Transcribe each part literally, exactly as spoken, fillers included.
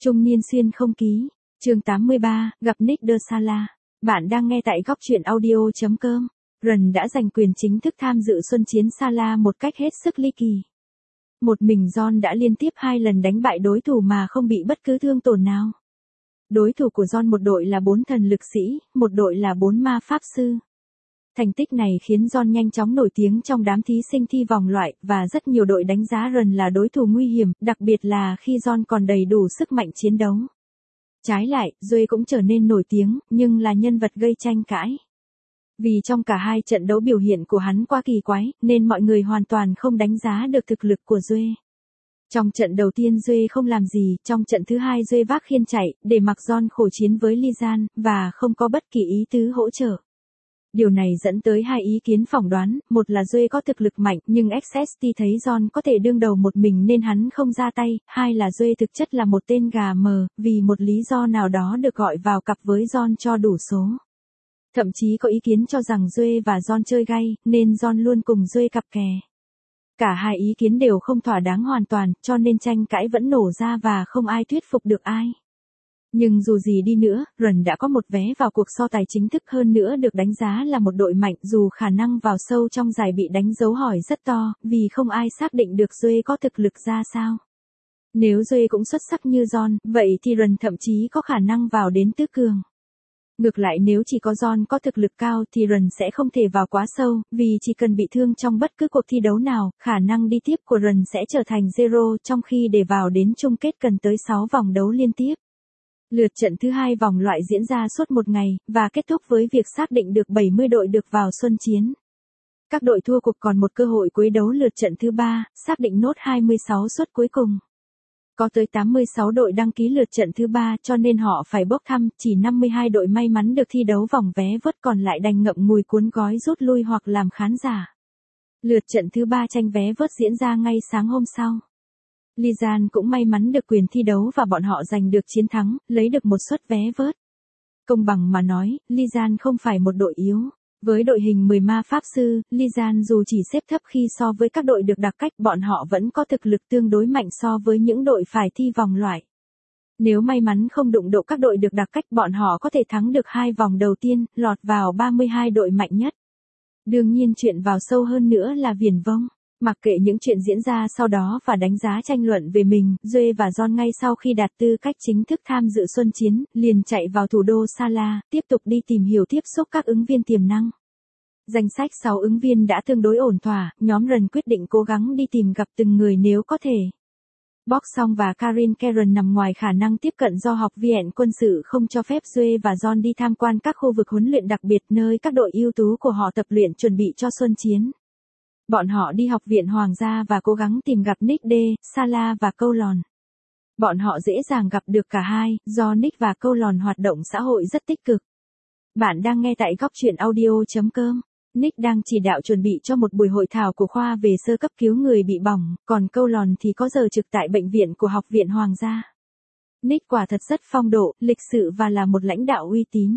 Trung niên xuyên không ký. Chương tám mươi ba, gặp Nick de Sala. Bạn đang nghe tại góc truyện audio chấm com. Rần đã giành quyền chính thức tham dự Xuân Chiến Sala một cách hết sức ly kỳ. Một mình John đã liên tiếp hai lần đánh bại đối thủ mà không bị bất cứ thương tổn nào. Đối thủ của John một đội là bốn thần lực sĩ, một đội là bốn ma pháp sư. Thành tích này khiến John nhanh chóng nổi tiếng trong đám thí sinh thi vòng loại, và rất nhiều đội đánh giá Rần là đối thủ nguy hiểm, đặc biệt là khi John còn đầy đủ sức mạnh chiến đấu. Trái lại, Joe cũng trở nên nổi tiếng, nhưng là nhân vật gây tranh cãi. Vì trong cả hai trận đấu biểu hiện của hắn quá kỳ quái, nên mọi người hoàn toàn không đánh giá được thực lực của Joe. Trong trận đầu tiên Joe không làm gì, trong trận thứ hai Joe vác khiên chạy, để mặc John khổ chiến với Lisan, và không có bất kỳ ý tứ hỗ trợ. Điều này dẫn tới hai ý kiến phỏng đoán, một là Joe có thực lực mạnh, nhưng ích ét tê thấy John có thể đương đầu một mình nên hắn không ra tay, hai là Joe thực chất là một tên gà mờ, vì một lý do nào đó được gọi vào cặp với John cho đủ số. Thậm chí có ý kiến cho rằng Joe và John chơi gay, nên John luôn cùng Joe cặp kè. Cả hai ý kiến đều không thỏa đáng hoàn toàn, cho nên tranh cãi vẫn nổ ra và không ai thuyết phục được ai. Nhưng dù gì đi nữa, Rần đã có một vé vào cuộc so tài chính thức, hơn nữa được đánh giá là một đội mạnh, dù khả năng vào sâu trong giải bị đánh dấu hỏi rất to, vì không ai xác định được Joe có thực lực ra sao. Nếu Joe cũng xuất sắc như John, vậy thì Rần thậm chí có khả năng vào đến tứ cường. Ngược lại, nếu chỉ có John có thực lực cao thì Rần sẽ không thể vào quá sâu, vì chỉ cần bị thương trong bất cứ cuộc thi đấu nào, khả năng đi tiếp của Rần sẽ trở thành zero, trong khi để vào đến chung kết cần tới sáu vòng đấu liên tiếp. Lượt trận thứ hai vòng loại diễn ra suốt một ngày, và kết thúc với việc xác định được bảy mươi đội được vào Xuân Chiến. Các đội thua cuộc còn một cơ hội cuối đấu lượt trận thứ ba, xác định nốt hai mươi sáu suất cuối cùng. Có tới tám mươi sáu đội đăng ký lượt trận thứ ba, cho nên họ phải bốc thăm, chỉ năm mươi hai đội may mắn được thi đấu vòng vé vớt, còn lại đành ngậm ngùi cuốn gói rút lui hoặc làm khán giả. Lượt trận thứ ba tranh vé vớt diễn ra ngay sáng hôm sau. Lisan cũng may mắn được quyền thi đấu và bọn họ giành được chiến thắng, lấy được một suất vé vớt. Công bằng mà nói, Lisan không phải một đội yếu. Với đội hình mười ma pháp sư, Lisan dù chỉ xếp thấp khi so với các đội được đặc cách, bọn họ vẫn có thực lực tương đối mạnh so với những đội phải thi vòng loại. Nếu may mắn không đụng độ các đội được đặc cách, bọn họ có thể thắng được hai vòng đầu tiên, lọt vào ba mươi hai đội mạnh nhất. Đương nhiên chuyện vào sâu hơn nữa là viển vông. Mặc kệ những chuyện diễn ra sau đó và đánh giá tranh luận về mình, Joe và John ngay sau khi đạt tư cách chính thức tham dự Xuân Chiến, liền chạy vào thủ đô Sala, tiếp tục đi tìm hiểu tiếp xúc các ứng viên tiềm năng. Danh sách sáu ứng viên đã tương đối ổn thỏa, nhóm Rần quyết định cố gắng đi tìm gặp từng người nếu có thể. Bok Song và Karin Karen nằm ngoài khả năng tiếp cận do học viện quân sự không cho phép Joe và John đi tham quan các khu vực huấn luyện đặc biệt nơi các đội ưu tú của họ tập luyện chuẩn bị cho Xuân Chiến. Bọn họ đi học viện Hoàng gia và cố gắng tìm gặp Nick de Sala và Coulon. Bọn họ dễ dàng gặp được cả hai, do Nick và Coulon hoạt động xã hội rất tích cực. Bạn đang nghe tại góc truyện audio chấm com. Nick đang chỉ đạo chuẩn bị cho một buổi hội thảo của khoa về sơ cấp cứu người bị bỏng, còn Coulon thì có giờ trực tại bệnh viện của học viện Hoàng gia. Nick quả thật rất phong độ, lịch sự và là một lãnh đạo uy tín.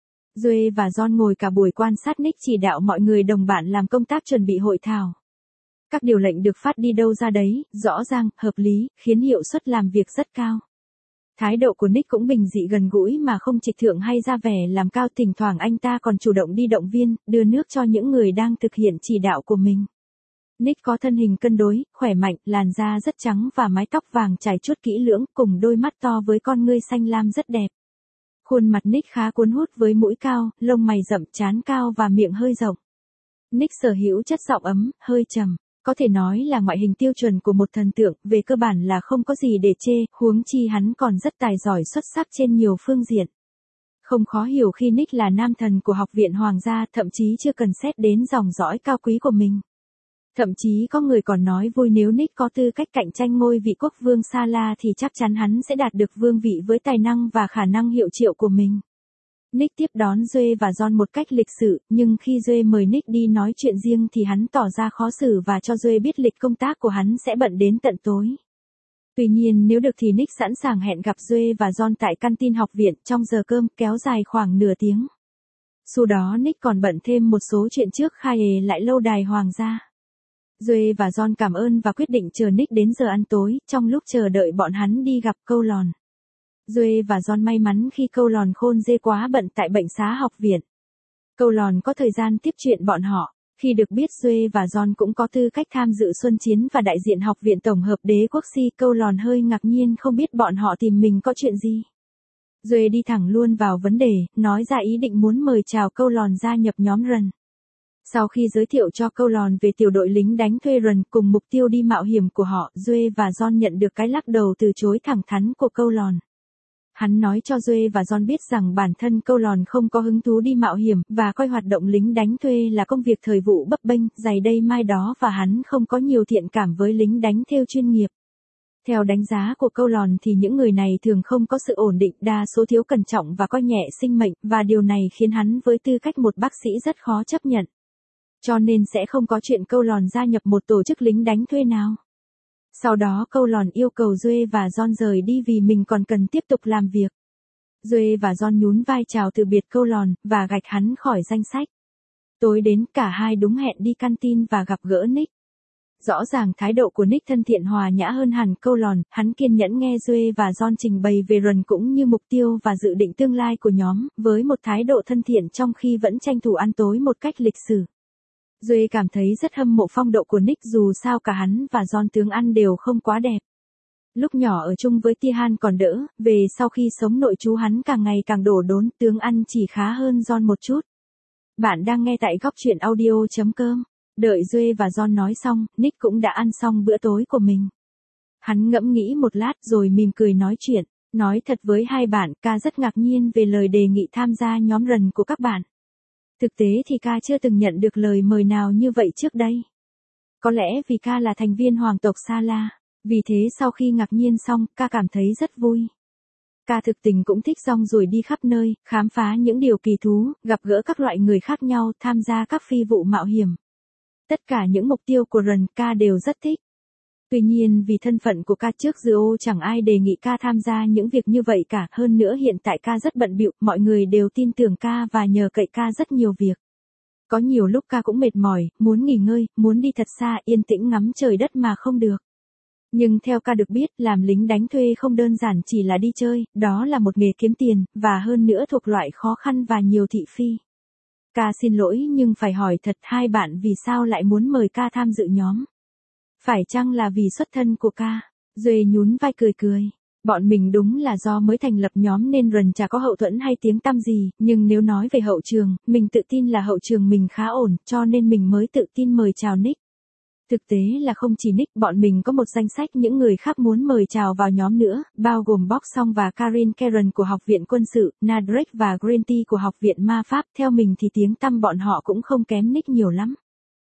Joe và John ngồi cả buổi quan sát Nick chỉ đạo mọi người đồng bạn làm công tác chuẩn bị hội thảo. Các điều lệnh được phát đi đâu ra đấy, rõ ràng, hợp lý, khiến hiệu suất làm việc rất cao. Thái độ của Nick cũng bình dị gần gũi mà không trịch thượng hay ra vẻ làm cao, thỉnh thoảng anh ta còn chủ động đi động viên, đưa nước cho những người đang thực hiện chỉ đạo của mình. Nick có thân hình cân đối, khỏe mạnh, làn da rất trắng và mái tóc vàng trải chuốt kỹ lưỡng, cùng đôi mắt to với con ngươi xanh lam rất đẹp. Khuôn mặt Nick khá cuốn hút với mũi cao, lông mày rậm, trán cao và miệng hơi rộng. Nick sở hữu chất giọng ấm, hơi trầm, có thể nói là ngoại hình tiêu chuẩn của một thần tượng, về cơ bản là không có gì để chê, huống chi hắn còn rất tài giỏi xuất sắc trên nhiều phương diện. Không khó hiểu khi Nick là nam thần của học viện Hoàng gia, thậm chí chưa cần xét đến dòng dõi cao quý của mình. Thậm chí có người còn nói vui nếu Nick có tư cách cạnh tranh ngôi vị quốc vương Sala thì chắc chắn hắn sẽ đạt được vương vị với tài năng và khả năng hiệu triệu của mình. Nick tiếp đón Joe và John một cách lịch sự, nhưng khi Joe mời Nick đi nói chuyện riêng thì hắn tỏ ra khó xử và cho Joe biết lịch công tác của hắn sẽ bận đến tận tối. Tuy nhiên nếu được thì Nick sẵn sàng hẹn gặp Joe và John tại canteen học viện trong giờ cơm kéo dài khoảng nửa tiếng. Sau đó Nick còn bận thêm một số chuyện trước khai lại lâu đài Hoàng gia. Joe và John cảm ơn và quyết định chờ Nick đến giờ ăn tối, trong lúc chờ đợi bọn hắn đi gặp Coulon. Duê và John may mắn khi câu lòn khôn dê quá bận tại bệnh xá học viện. Câu lòn có thời gian tiếp chuyện bọn họ. Khi được biết Duê và John cũng có tư cách tham dự xuân chiến và đại diện học viện tổng hợp đế quốc Si, câu lòn hơi ngạc nhiên không biết bọn họ tìm mình có chuyện gì. Duê đi thẳng luôn vào vấn đề, nói ra ý định muốn mời chào câu lòn gia nhập nhóm Rần. Sau khi giới thiệu cho câu lòn về tiểu đội lính đánh thuê Rần cùng mục tiêu đi mạo hiểm của họ, Duê và John nhận được cái lắc đầu từ chối thẳng thắn của câu lòn. Hắn nói cho Duê và John biết rằng bản thân câu lòn không có hứng thú đi mạo hiểm và coi hoạt động lính đánh thuê là công việc thời vụ bấp bênh, giày đây mai đó và hắn không có nhiều thiện cảm với lính đánh thêu chuyên nghiệp. Theo đánh giá của câu lòn thì những người này thường không có sự ổn định, đa số thiếu cẩn trọng và coi nhẹ sinh mệnh, và điều này khiến hắn với tư cách một bác sĩ rất khó chấp nhận. Cho nên sẽ không có chuyện câu lòn gia nhập một tổ chức lính đánh thuê nào. Sau đó câu lòn yêu cầu Duê và John rời đi vì mình còn cần tiếp tục làm việc. Duê và John nhún vai chào từ biệt câu lòn, và gạch hắn khỏi danh sách. Tối đến cả hai đúng hẹn đi canteen và gặp gỡ Nick. Rõ ràng thái độ của Nick thân thiện hòa nhã hơn hẳn câu lòn, hắn kiên nhẫn nghe Duê và John trình bày về Rần cũng như mục tiêu và dự định tương lai của nhóm, với một thái độ thân thiện trong khi vẫn tranh thủ ăn tối một cách lịch sử. Duê cảm thấy rất hâm mộ phong độ của Nick, dù sao cả hắn và John tướng ăn đều không quá đẹp. Lúc nhỏ ở chung với Tihan còn đỡ, về sau khi sống nội trú hắn càng ngày càng đổ đốn, tướng ăn chỉ khá hơn John một chút. Bạn đang nghe tại góc truyện audio chấm com. Đợi Duê và John nói xong, Nick cũng đã ăn xong bữa tối của mình. Hắn ngẫm nghĩ một lát rồi mỉm cười nói chuyện, nói thật với hai bạn, ca rất ngạc nhiên về lời đề nghị tham gia nhóm Rần của các bạn. Thực tế thì ca chưa từng nhận được lời mời nào như vậy trước đây. Có lẽ vì ca là thành viên hoàng tộc Sala, vì thế sau khi ngạc nhiên xong, ca cảm thấy rất vui. Ca thực tình cũng thích rong ruổi đi khắp nơi, khám phá những điều kỳ thú, gặp gỡ các loại người khác nhau, tham gia các phi vụ mạo hiểm. Tất cả những mục tiêu của Rần ca đều rất thích. Tuy nhiên vì thân phận của ca trước giờ ô chẳng ai đề nghị ca tham gia những việc như vậy cả, hơn nữa hiện tại ca rất bận bịu, mọi người đều tin tưởng ca và nhờ cậy ca rất nhiều việc. Có nhiều lúc ca cũng mệt mỏi, muốn nghỉ ngơi, muốn đi thật xa yên tĩnh ngắm trời đất mà không được. Nhưng theo ca được biết, làm lính đánh thuê không đơn giản chỉ là đi chơi, đó là một nghề kiếm tiền, và hơn nữa thuộc loại khó khăn và nhiều thị phi. Ca xin lỗi nhưng phải hỏi thật hai bạn vì sao lại muốn mời ca tham dự nhóm. Phải chăng là vì xuất thân của ca? Duê nhún vai cười cười. Bọn mình đúng là do mới thành lập nhóm nên Rần chả có hậu thuẫn hay tiếng tăm gì, nhưng nếu nói về hậu trường, mình tự tin là hậu trường mình khá ổn, cho nên mình mới tự tin mời chào Nick. Thực tế là không chỉ Nick, bọn mình có một danh sách những người khác muốn mời chào vào nhóm nữa, bao gồm Box Song và Karin Karen của Học viện Quân sự, Nadrek và Green Tea của Học viện Ma Pháp. Theo mình thì tiếng tăm bọn họ cũng không kém Nick nhiều lắm.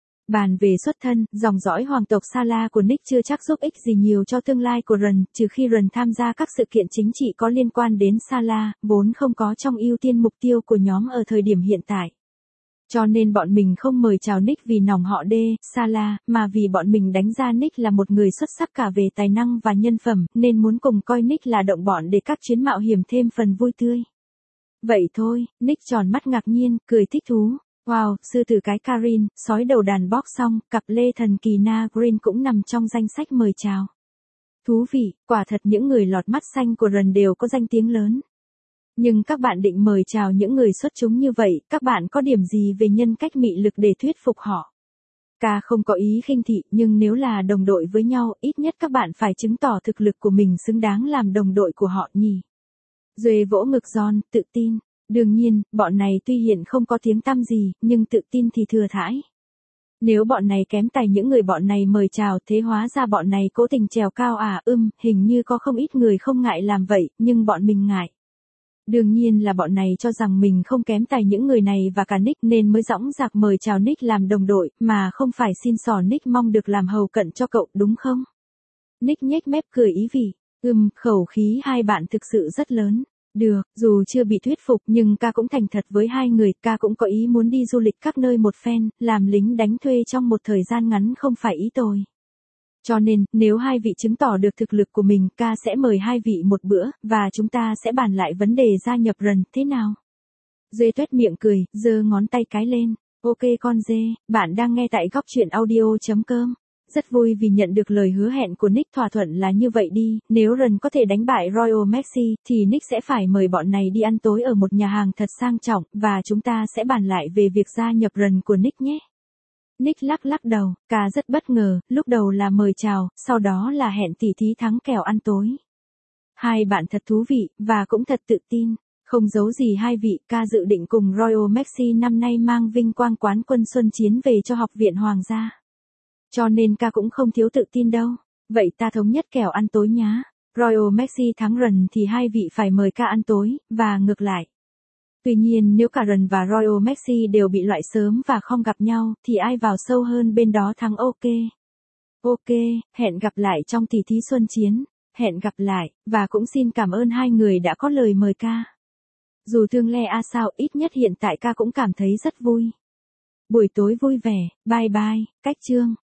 Bàn về xuất thân, dòng dõi hoàng tộc Sala của Nick chưa chắc giúp ích gì nhiều cho tương lai của Rần, trừ khi Rần tham gia các sự kiện chính trị có liên quan đến Sala, vốn không có trong ưu tiên mục tiêu của nhóm ở thời điểm hiện tại. Cho nên bọn mình không mời chào Nick vì nòng họ D, Sala, mà vì bọn mình đánh giá Nick là một người xuất sắc cả về tài năng và nhân phẩm, nên muốn cùng coi Nick là động bọn để các chuyến mạo hiểm thêm phần vui tươi. Vậy thôi, Nick tròn mắt ngạc nhiên, cười thích thú. Wow, sư tử cái Karin, sói đầu đàn Box Song, cặp lê thần kỳ Na Green cũng nằm trong danh sách mời chào. Thú vị, quả thật những người lọt mắt xanh của Rần đều có danh tiếng lớn. Nhưng các bạn định mời chào những người xuất chúng như vậy, các bạn có điểm gì về nhân cách mị lực để thuyết phục họ? Ca không có ý khinh thị, nhưng nếu là đồng đội với nhau, ít nhất các bạn phải chứng tỏ thực lực của mình xứng đáng làm đồng đội của họ nhỉ. Duê vỗ ngực John, tự tin. Đương nhiên, bọn này tuy hiện không có tiếng tăm gì, nhưng tự tin thì thừa thãi. Nếu bọn này kém tài những người bọn này mời chào, thế hóa ra bọn này cố tình trèo cao à, ưm, hình như có không ít người không ngại làm vậy, nhưng bọn mình ngại. Đương nhiên là bọn này cho rằng mình không kém tài những người này và cả Nick nên mới dõng dạc mời chào Nick làm đồng đội, mà không phải xin xỏ Nick mong được làm hầu cận cho cậu, đúng không? Nick nhếch mép cười ý vị, ừm, khẩu khí hai bạn thực sự rất lớn. Được, dù chưa bị thuyết phục nhưng ca cũng thành thật với hai người, ca cũng có ý muốn đi du lịch các nơi một phen, làm lính đánh thuê trong một thời gian ngắn không phải ý tồi. Cho nên, nếu hai vị chứng tỏ được thực lực của mình, ca sẽ mời hai vị một bữa, và chúng ta sẽ bàn lại vấn đề gia nhập Rần, thế nào? Dê tuét miệng cười, giơ ngón tay cái lên. Ok con dê, bạn đang nghe tại góc truyện audio chấm com. Rất vui vì nhận được lời hứa hẹn của Nick, thỏa thuận là như vậy đi, nếu Ron có thể đánh bại Royal Maxi, thì Nick sẽ phải mời bọn này đi ăn tối ở một nhà hàng thật sang trọng, và chúng ta sẽ bàn lại về việc gia nhập Ron của Nick nhé. Nick lắc lắc đầu, Ca rất bất ngờ, lúc đầu là mời chào, sau đó là hẹn tỉ thí thắng kèo ăn tối. Hai bạn thật thú vị, và cũng thật tự tin. Không giấu gì hai vị, Ca dự định cùng Royal Maxi năm nay mang vinh quang quán quân Xuân Chiến về cho Học viện Hoàng gia. Cho nên Ca cũng không thiếu tự tin đâu. Vậy ta thống nhất kèo ăn tối nhá. Royal Maxi thắng Ron thì hai vị phải mời Ca ăn tối, và ngược lại. Tuy nhiên nếu cả Ron và Royal Maxi đều bị loại sớm và không gặp nhau, thì ai vào sâu hơn bên đó thắng. Ok. Ok, hẹn gặp lại trong tỷ thí Xuân Chiến. Hẹn gặp lại, và cũng xin cảm ơn hai người đã có lời mời Ca. Dù thương le a sao, ít nhất hiện tại Ca cũng cảm thấy rất vui. Buổi tối vui vẻ, bye bye, cách chương.